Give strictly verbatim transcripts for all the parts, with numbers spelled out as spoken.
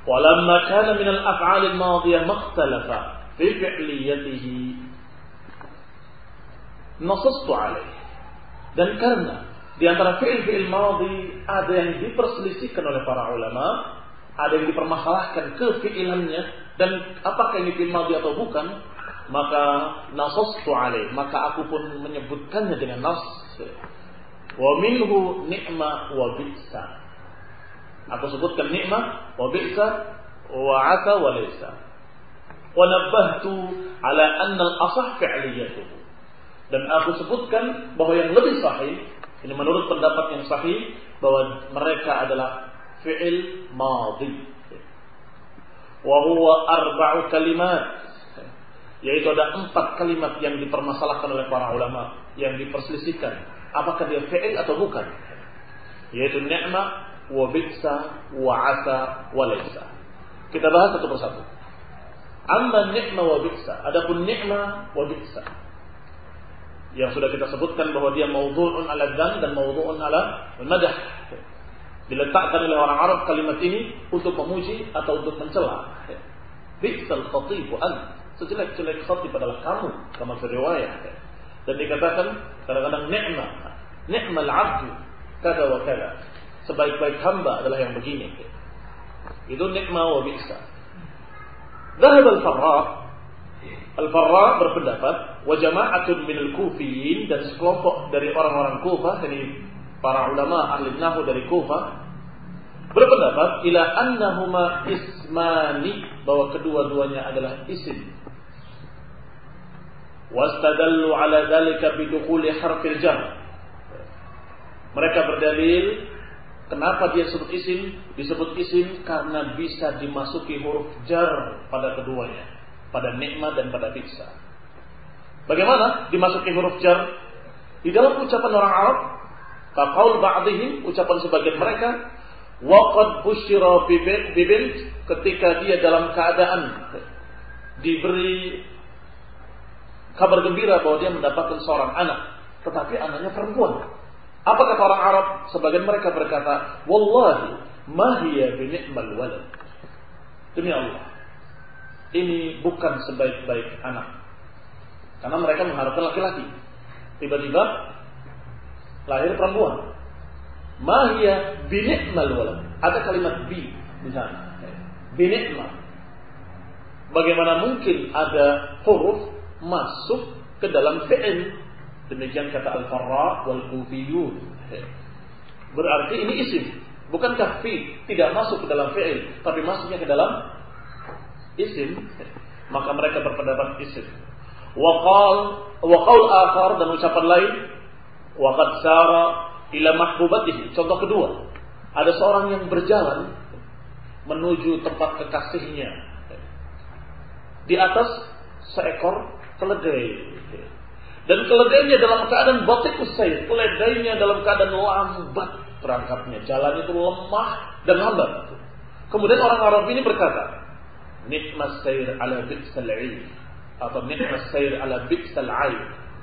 Walamma kana min al-af'al al-madiyah makhtalafa fi fi'liyatihi nasastu alaih. Dan karena di antara fi'il-fi'il madhi ada yang diperselisihkan oleh para ulama, ada yang dipermasalahkan kefi'ilannya dan apakah ini fi'il madhi atau bukan, maka nasastu alaih, maka aku pun menyebutkannya dengan nas. Wa minhu ni'ma wa bi'sa. Aku sebutkan ni'ma wa bi'sa wa 'asa wa laysa. Wa nabbahtu ala anna al-asah fi'liyatuhu. Dan aku sebutkan bahwa yang lebih sahih, ini menurut pendapat yang sahih, bahwa mereka adalah fi'il madhi. Wa huwa arba'u kalimat, yaitu ada empat kalimat yang dipermasalahkan oleh para ulama, yang diperselisihkan apakah dia fi'il atau bukan, yaitu ni'ma wa bi'sa wa 'asa wa laysa. Kita bahas satu persatu. Amma ni'ma wa bi'sa, adapun ni'ma wa bi'sa yang sudah kita sebutkan bahwa dia maudhu'un ala dzam dan maudhu'un ala madah. Diletakkan oleh orang Arab kalimat ini untuk memuji atau untuk mencela. Bi'sal khatibu ant, sejelek-jelek khatib adalah kamu, kama riwayat. Dan dikatakan kadang-kadang ni'ma, ni'mal 'abdu kada wa kada. Sebaik-baik hamba adalah yang begini. Itu ni'ma wa bi'sa. Dhahab al-Farra, Al-Farra berpendapat, wa jama'atun minal kufiyin, dan sekelompok dari orang-orang Kufah, dari para ulama ahli nahwu dari Kufah, berpendapat ila annahuma ismani, bahwa kedua-duanya adalah isim. Wastadallu ala dzalika bidukhuli harfil jar. Mereka berdalil kenapa dia disebut isim, disebut isim karena bisa dimasuki huruf jar pada keduanya, pada ni'mah dan pada bi'sa. Bagaimana dimasuki huruf jar? Di dalam ucapan orang Arab, kaqaul ba'dihim, ucapan sebagian mereka, waqad busyira bibint, ketika dia dalam keadaan diberi kabar gembira bahwa dia mendapatkan seorang anak, tetapi anaknya perempuan. Apa kata orang Arab? Sebagian mereka berkata, wallahi ma hiya bi ni'mal walad. Demi Allah, ini bukan sebaik-baik anak. Karena mereka mengharapkan laki-laki. Tiba-tiba lahir perempuan. Ma hiya bi ni'mal walad. Ada kalimat bi di sana. Bi ni'mal. Bagaimana mungkin ada huruf masuk ke dalam fi'il? Demikian kata Al-Farra wal Kufiyun. Berarti ini isim, bukankah fi tidak masuk ke dalam fi'il, tapi masuknya ke dalam isim? Maka mereka berpendapat isim. Wa qal wa qaul akhar, dan ucapan lain, wa qad sara ila mahbubatihi. Contoh kedua, ada seorang yang berjalan menuju tempat kekasihnya di atas seekor keledai. Dan keledainya dalam keadaan batikus sayr, keledainya dalam keadaan lambat berangkatnya, jalan itu lemah dan lambat. Kemudian orang Arab ini berkata, nikmas sayr ala bi'sal 'ain, atau nikmas sayr ala bi'sal 'ain.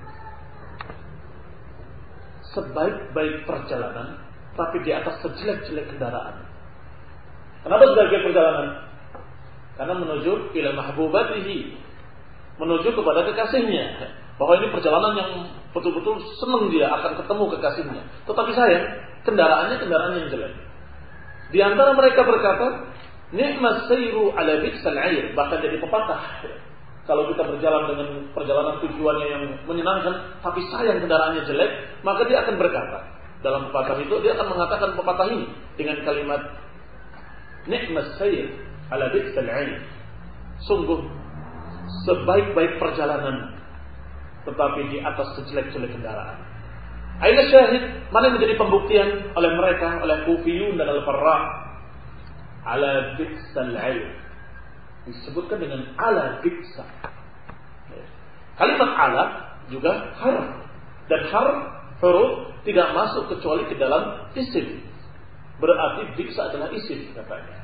Sebaik-baik perjalanan, tapi di atas sejelek-jelek kendaraan. Kenapa sebaik-baik perjalanan? Karena menuju ila mahbubatihi, menuju kepada kekasihnya. Bahwa ini perjalanan yang betul-betul senang dia akan ketemu kekasihnya. Tetapi sayang, kendaraannya kendaraan yang jelek. Di antara mereka berkata, ni'mas sayru ala bi'sal 'air, bahkan jadi pepatah. Kalau kita berjalan dengan perjalanan tujuannya yang menyenangkan, tapi sayang kendaraannya jelek, maka dia akan berkata, dalam pepatah itu dia akan mengatakan pepatah ini dengan kalimat ni'mas sayr ala bi'sal 'air. Sungguh sebaik-baik perjalanan, tetapi di atas sejelek-jelek kendaraan. Aina syahid, mana yang menjadi pembuktian oleh mereka, oleh Kufiyun dan Al-Farra? Ala bi'sal 'air, disebutkan dengan ala bi'sa. Kalimat ala juga harf, dan harf huruf tidak masuk kecuali ke dalam isim. Berarti bi'sa adalah isim katanya.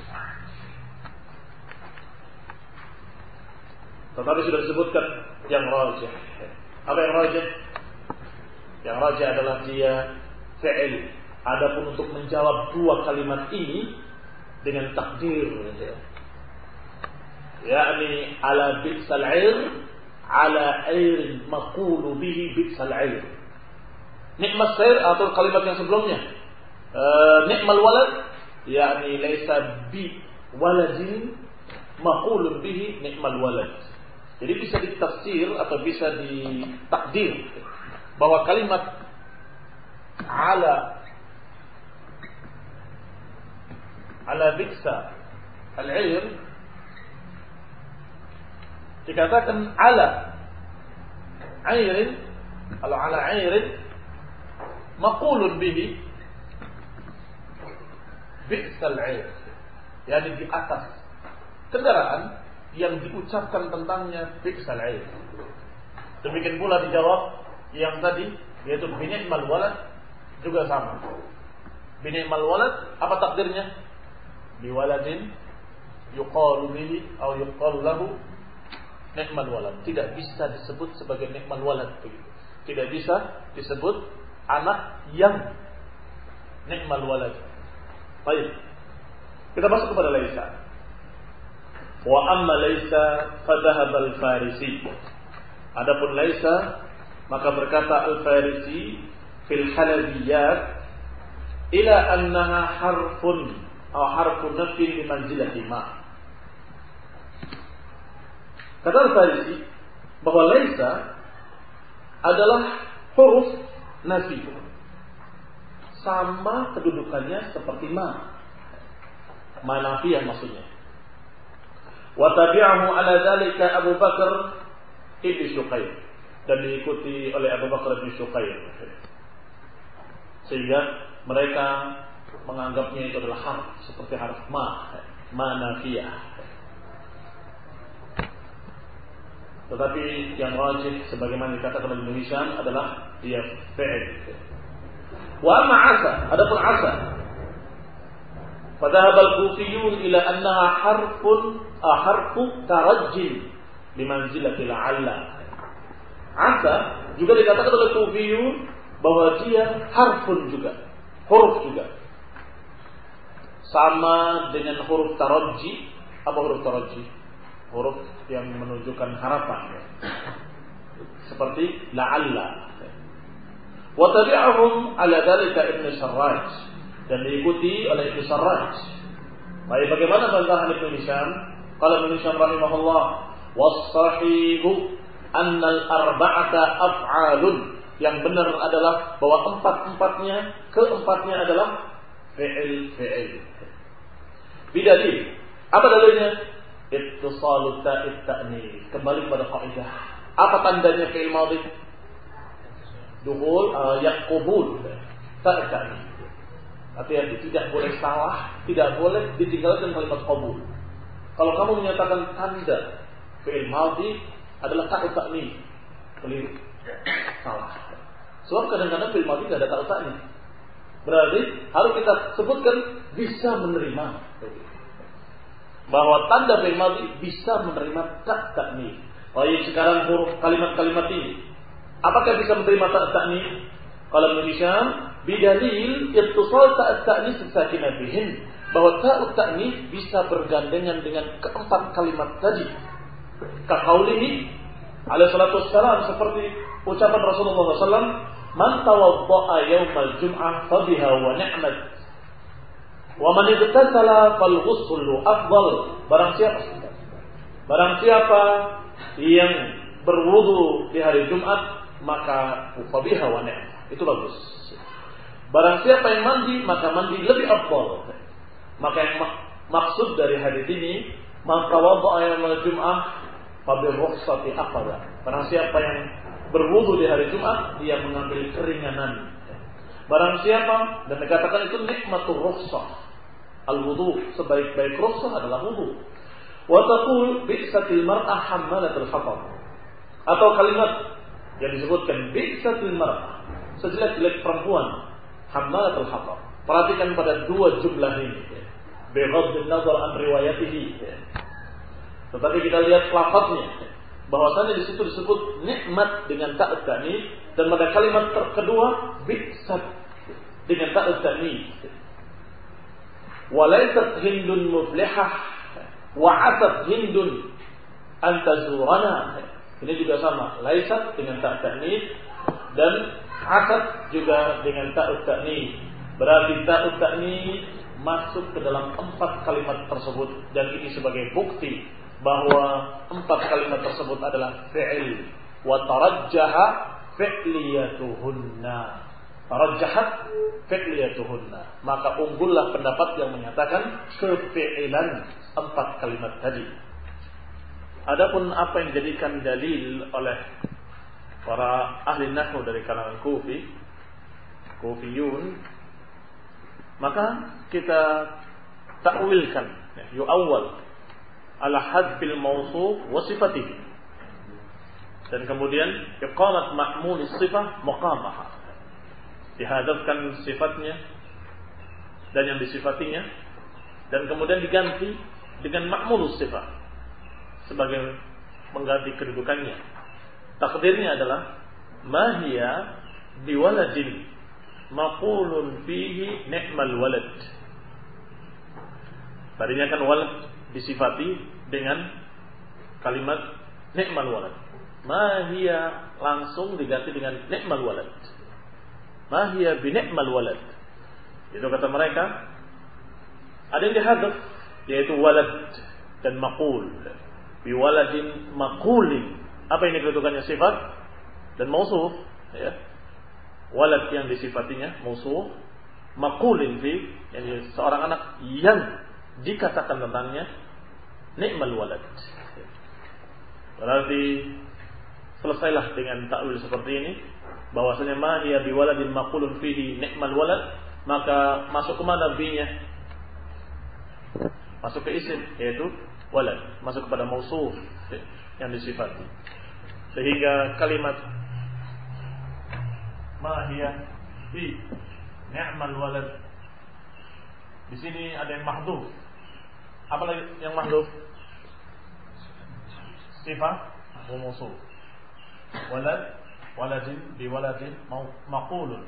Tetapi sudah disebutkan yang rajih. Apa yang rajih? Yang rajih adalah dia fi'il. Adapun untuk menjawab dua kalimat ini, dengan takdir. yakni ala bi'sal 'ir ala 'ir maqulu bihi bi'sal 'ir. Nikmat sair atau kalimat yang sebelumnya uh, nikmal walad yakni laisa bi waladin maqulun bihi nikmal walad. Jadi bisa ditafsir atau bisa ditakdir bahwa kalimat ala ala bi'sa al-'ir dikatakan ala airin, kalau ala airin maqulun bihi bi'sal 'ir, yakni di atas kendaraan yang diucapkan tentangnya bi'sal 'ir. Demikian pula dijawab yang tadi yaitu bini'mal walad juga sama. Bini'mal walad apa takdirnya? Biwaladin yuqalu bihi atau yuqalu lahu nikmal walad. Tidak bisa disebut sebagai nikmal walad begitu. Tidak bisa disebut anak yang nikmal walad. Baik. Kita masuk kepada laisa. Wa amma laisa fadhahaba al-Farisi. Adapun laisa maka berkata al-Farisi fil halabiyat ila annaha harfun atau harfun nafi li manzilati ma. Kata al-Farisi bahwa laisa adalah huruf nafi, sama kedudukannya seperti ma. Ma nafiyah maksudnya. Wa tabi'ahu ala dzalika Abu Bakar ibn Syuqair, dan diikuti oleh Abu Bakar ibn Syuqair. Sehingga mereka menganggapnya itu adalah harf seperti harf ma, ma nafiyah. Tetapi yang rajih sebagaimana dikatakan oleh Ibnu Hisham adalah dia fi'il. Wa amma asa, adapun asa, fadhahaba al-Kufiyun ila annaha harfun harfu tarajjin limanzilati la'alla. Asa juga dikatakan oleh Kufiyun bahwa dia harfun juga, huruf juga. Sama dengan huruf tarajji. Apa huruf tarajji? Huruf yang menunjukkan harapan, seperti la'alla. Wa tabi'ahum ala dzalika Ibnu Sarraj, dan diikuti oleh Ibnu Sarraj. Baik, bagaimana bantahan Ibnu Hisham? Qala Ibnu Hisham rahimahullah, was-sahihu anna al-arba'ata af'alun. Yang benar adalah bahwa empat-empatnya, keempatnya adalah fi'il-fi'il. Bidalil. Apa dalilnya? Ittisalu ta'id ta'nis. Kembali pada kaidah. Apa tandanya fi'il madhi? Dukhul uh, yaqbul ta'id ta'nis. Artinya tidak boleh salah, tidak boleh ditinggalkan kalimat qabul. Kalau kamu menyatakan tanda fi'il madhi adalah ta'id ta'nis, keliru, salah. Sebab kadang-kadang fi'il madhi tidak ada ta'id ta'nis. Berarti harus kita sebutkan bisa menerima, bahwa tanda fi'il madhi bisa menerima ta' ta'nis. Baik, sekarang huruf kalimat-kalimat ini apakah bisa menerima ta' ta'nis? Kalau Ibnu Hisham bidalil ittisal ta' ta'nis sakinah bihin, bahwa ta' ta'nis bisa bergandengan dengan keempat kalimat tadi. Ka qaulihi alaihi salatu wassalam, seperti ucapan Rasulullah sallallahu alaihi wasallam, man tawadda'a yaumal jum'ah fabiha wa ni'mat. Wa man igtasala fal ghuslu afdal. Barang siapa Barang siapa yang berwudu di hari Jumat, maka fabiha wa ni'mah. Itu bagus. Barang siapa yang mandi, maka mandi lebih afdal. Maka yang mak- maksud dari hadis ini, man tawadda'a yaumal jum'ah fa bi rukhsati aqada. Barang siapa yang berwudu di hari Jumat, dia mengambil keringanan. Barang siapa, dan dikatakan itu nikmatur rukhsah. Al-wudu, sebaik-baik rukhsah adalah wudu. Wa taqul bi'satil mar'ah hammalatul hatab. Atau kalimat yang disebutkan bi'satil mar'ah, sejelek-jelek perempuan, hammalatul hatab. Perhatikan pada dua jumlah ini, bighaddin nazar an riwayatihi. Tetapi kita lihat lafaznya, bahwasanya di situ disebut nikmat dengan ta'ud ta'nis, dan pada kalimat kedua bi'sat dengan ta'ud ta'nis. walaysat hindun muflihah wa asat hindun antazurana. Ini juga sama, laysat dengan ta' ta'nits dan asat juga dengan ta'ut ta'nits. Berarti ta'ut ta'nits masuk ke dalam empat kalimat tersebut, dan ini sebagai bukti bahwa empat kalimat tersebut adalah fi'il. Wa tarajjaha fi'liyatuhunna. Tarajjahat fi'liyatuhunna. Maka unggullah pendapat yang menyatakan kefi'ilan empat kalimat tadi. Adapun apa yang dijadikan dalil oleh para ahli nahwu dari kalangan Kufi, Kufiyun, maka kita takwilkan, yu'awwal ala hadfil mawsuf wa sifatihi, dan kemudian iqamat ma'mul sifah muqamaha, dihadapkan sifatnya dan yang disifatinya, dan kemudian diganti dengan ma'mul sifah sebagai mengganti kedudukannya. Takdirnya adalah ma hiya biwaladin maqulun fihi ni'mal walad. Tadinya kan walad disifati dengan kalimat ni'mal walad. Ma hiya langsung diganti dengan ni'mal walad. Ma hiya bi ni'mal walad. Itu kata mereka ada yang dihadzaf, yaitu walad dan maqul. Bi waladin maqulin. Apa ini kedudukannya? Sifat dan mausuf, ya. Walad yang disifatinya mausuf, maqulin fi, yani seorang anak yang dikatakan tentangnya ni'mal walad. Berarti selesailah dengan takwil seperti ini, bahwasanya ma hiya biwaladin maqulun fihi ni'mal walad, maka masuk ke mana bi-nya? Masuk ke isim, yaitu walad, masuk kepada mausuf yang disifati. Sehingga kalimat ma hiya bi ni'mal walad di sini ada yang mahdhuf. Apa lagi yang mahdhuf? Sifat wa mausuf. Walad, waladin bi waladin maqulun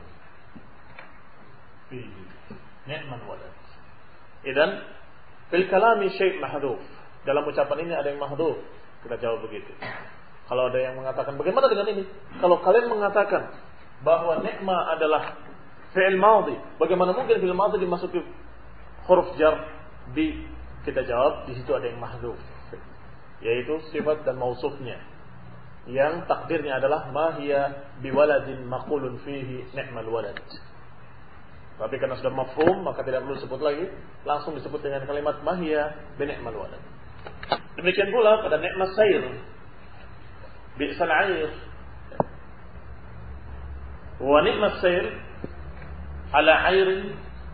fihi ni'mal walad. Idan fil kalami syai' mahdhuf. Dalam ucapan ini ada yang mahdhuf. Kita jawab begitu. Kalau ada yang mengatakan bagaimana dengan ini? Kalau kalian mengatakan bahwa ni'ma adalah fi'il madhi, bagaimana mungkin fi'il madhi dimasuki huruf jar bi? Kita jawab di situ ada yang mahdhuf, yaitu sifat dan mausufnya, yang takdirnya adalah ma hiya biwaladin maqulun fihi ni'mal walad. Tapi karena sudah mafhum, maka tidak perlu disebut lagi, langsung disebut dengan kalimat ma hiya bi ni'mal walad. Demikian pula pada ni'mas sayr, bi'sal 'ayr. Wa ni'mas sayr ala 'ayrin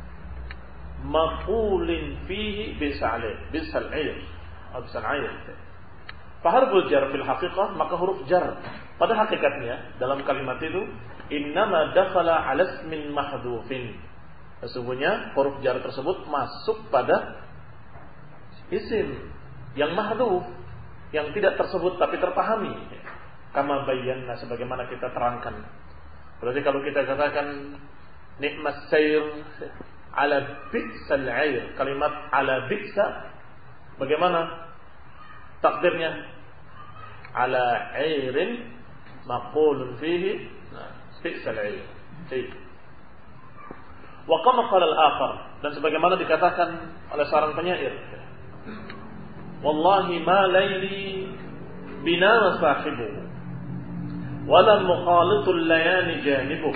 maqulin fihi bi'sal 'ayr, bi'sal 'ayr atau bi'sal 'ayr. Faharful jar fil haqiqah, maka huruf jar pada hakikatnya dalam kalimat itu innama dakhala 'ala ismin mahdhufin. Sesungguhnya huruf jar tersebut masuk pada isim yang mahdhuf, yang tidak tersebut tapi terpahami. Kama bayyana, sebagaimana kita terangkan. Berarti kalau kita katakan ni'mas sayr ala bi'sal 'ayr, kalimat ala bi'sa bagaimana takdirnya? Ala 'ayrin maqulun fihi bi'sal 'ayr. Baik. Wa kama qala al-akhar, dan sebagaimana dikatakan oleh seorang penyair, wallahi ma laili bina wa sahibuhu wala mukhalitul layani janibuh.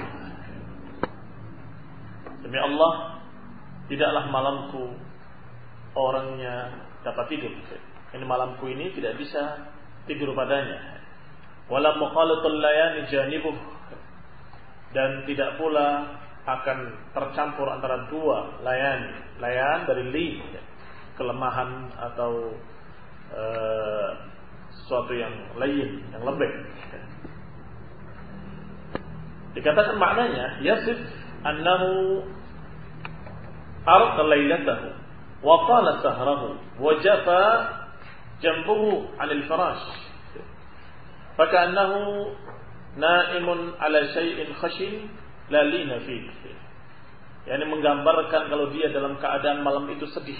Demi Allah, tidaklah malamku orangnya dapat tidur. Ini malamku ini tidak bisa tidur padanya. Wala mukhalitul layani janibuh, dan tidak pula akan tercampur antara dua layan. Layan dari li, kelemahan atau uh, sesuatu yang lain, yang lembek. Dikatakan maknanya yasif annahu arqa lailatahu wa qala sahrahu wa jafa jambuhu 'anil firash faka'annahu na'imun 'ala shay'in khashin la lina fihi. yakni menggambarkan kalau dia dalam keadaan malam itu sedih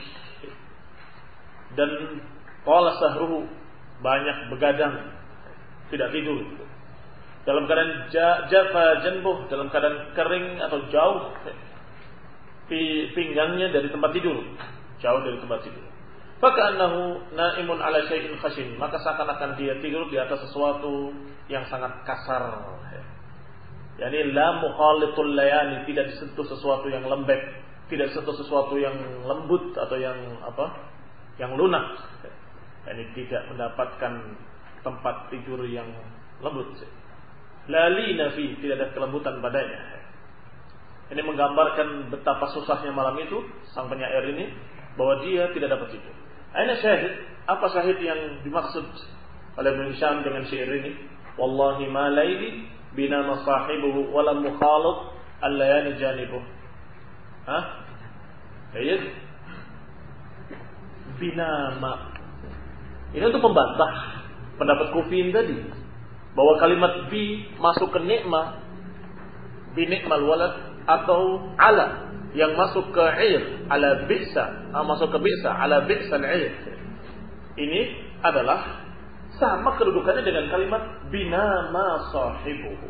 dan qala sahruhu, banyak begadang, tidak tidur, dalam keadaan jafa janbuh, dalam keadaan kering atau jauh pinggangnya dari tempat tidur, jauh dari tempat tidur. Faka'annahu na'imun ala syai'in khashin, maka seakan-akan dia tidur di atas sesuatu yang sangat kasar. Yani la mukhalitul layani, tidak disentuh sesuatu yang lembek, tidak disentuh sesuatu yang lembut atau yang apa? Yang lunak. Yani tidak mendapatkan tempat tidur yang lembut. La lina fi, tidak ada kelembutan padanya. Ini menggambarkan betapa susahnya malam itu sang penyair ini, bahwa dia tidak dapat tidur. Aina syahid? Apa syahid yang dimaksud oleh Ibn Hisham dengan syair ini? Wallahi ma laili binama sahibuhu wala mukhalid al-layani janibuh. Hah? Ayat binama. Ini untuk membantah pendapat Kufin tadi, bahwa kalimat bi masuk ke nikmah, bi nikmal walad, atau ala yang masuk ke ir, ala bi'sa, masuk ke bi'sa, ala bi'sa al-ir. Ini adalah sama kedudukannya dengan kalimat binama sahibuhu.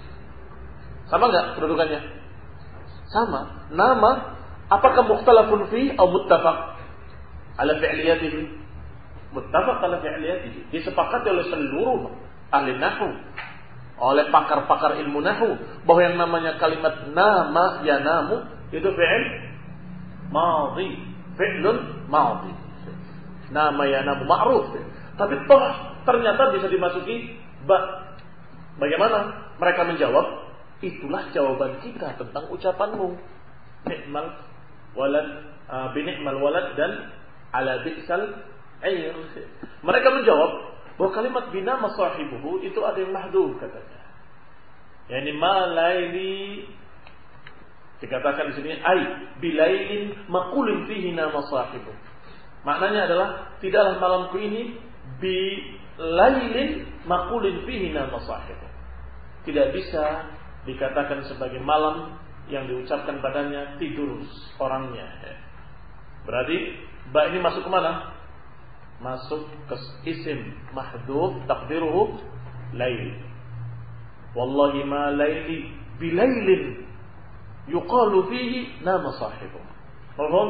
Sama enggak kedudukannya? Sama. Nama apakah mukhtalafun fi atau muttafaq ala fi'liyatihi? Muttafaq ala fi'liyatihi. Disepakati oleh seluruh ahli nahwu, oleh pakar-pakar ilmu nahwu, bahwa yang namanya kalimat nama yanamu itu fi'il madhi, fi'lun madhi. Nama yanamu ma'ruf. Tapi toh ternyata bisa dimasuki ba. Bagaimana mereka menjawab? Itulah jawaban kita tentang ucapanmu. Ni'mal walad, uh, bini'mal walad dan ala bi'sal air. Mereka menjawab bahwa kalimat binama sahibuhu itu ada yang mahdhuf katanya. Yani ma laili, dikatakan di sini ai bilailin maqulun fihi nama sahibuhu. Maknanya adalah tidaklah malamku ini bi lailin maqulin fihi nama sahibuhu. Tidak bisa dikatakan sebagai malam yang diucapkan padanya tidur orangnya. Berarti ba ini masuk ke mana? Masuk ke isim mahdhuf taqdiruhu lail. Wallahi ma laili bilailin yuqalu fihi nama sahibuh. Mafhum?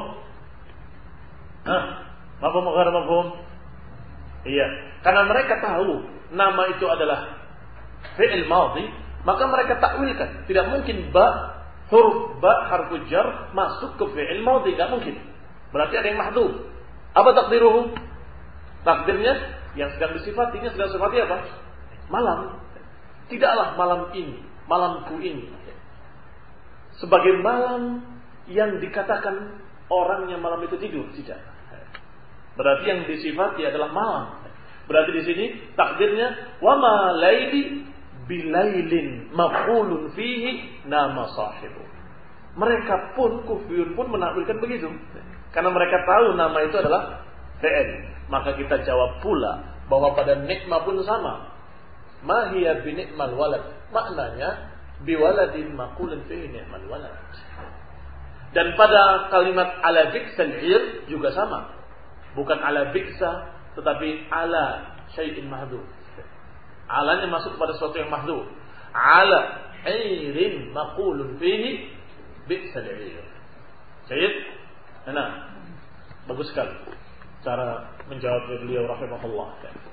Hah? Mafhum atau ghair mafhum? Iya, karena mereka tahu nama itu adalah fi'il madhi, maka mereka takwilkan. Tidak mungkin ba, huruf ba, harfu jar masuk ke fi'il madhi, tidak mungkin. Berarti ada yang mahdhuf. Apa takdiruhu? Takdirnya yang sedang disifatinya sedang sifati apa? Malam. Tidaklah malam ini, malamku ini sebagai malam yang dikatakan orangnya malam itu tidur, tidak. Berarti yang disifati adalah malam. Berarti di sini takdirnya wa ma laili bilailin maf'ulun fihi nama sahibu. Mereka pun kufiyun pun menakwilkan begitu. Karena mereka tahu nama itu adalah fi'il. Maka kita jawab pula bahwa pada nikmah pun sama. Ma hiya bi ni'mal walad. Maknanya biwaladin maqulun fihi ni'mal walad. Dan pada kalimat ala biksal ir juga sama. Bukan ala biksa, tetapi ala syai'in mahdhuf. Alanya masuk pada sesuatu yang mahdhuf. Ala irin maqulun fihi biksal ir. Syait? Nah, bagus sekali cara menjawab beliau rahimahullah.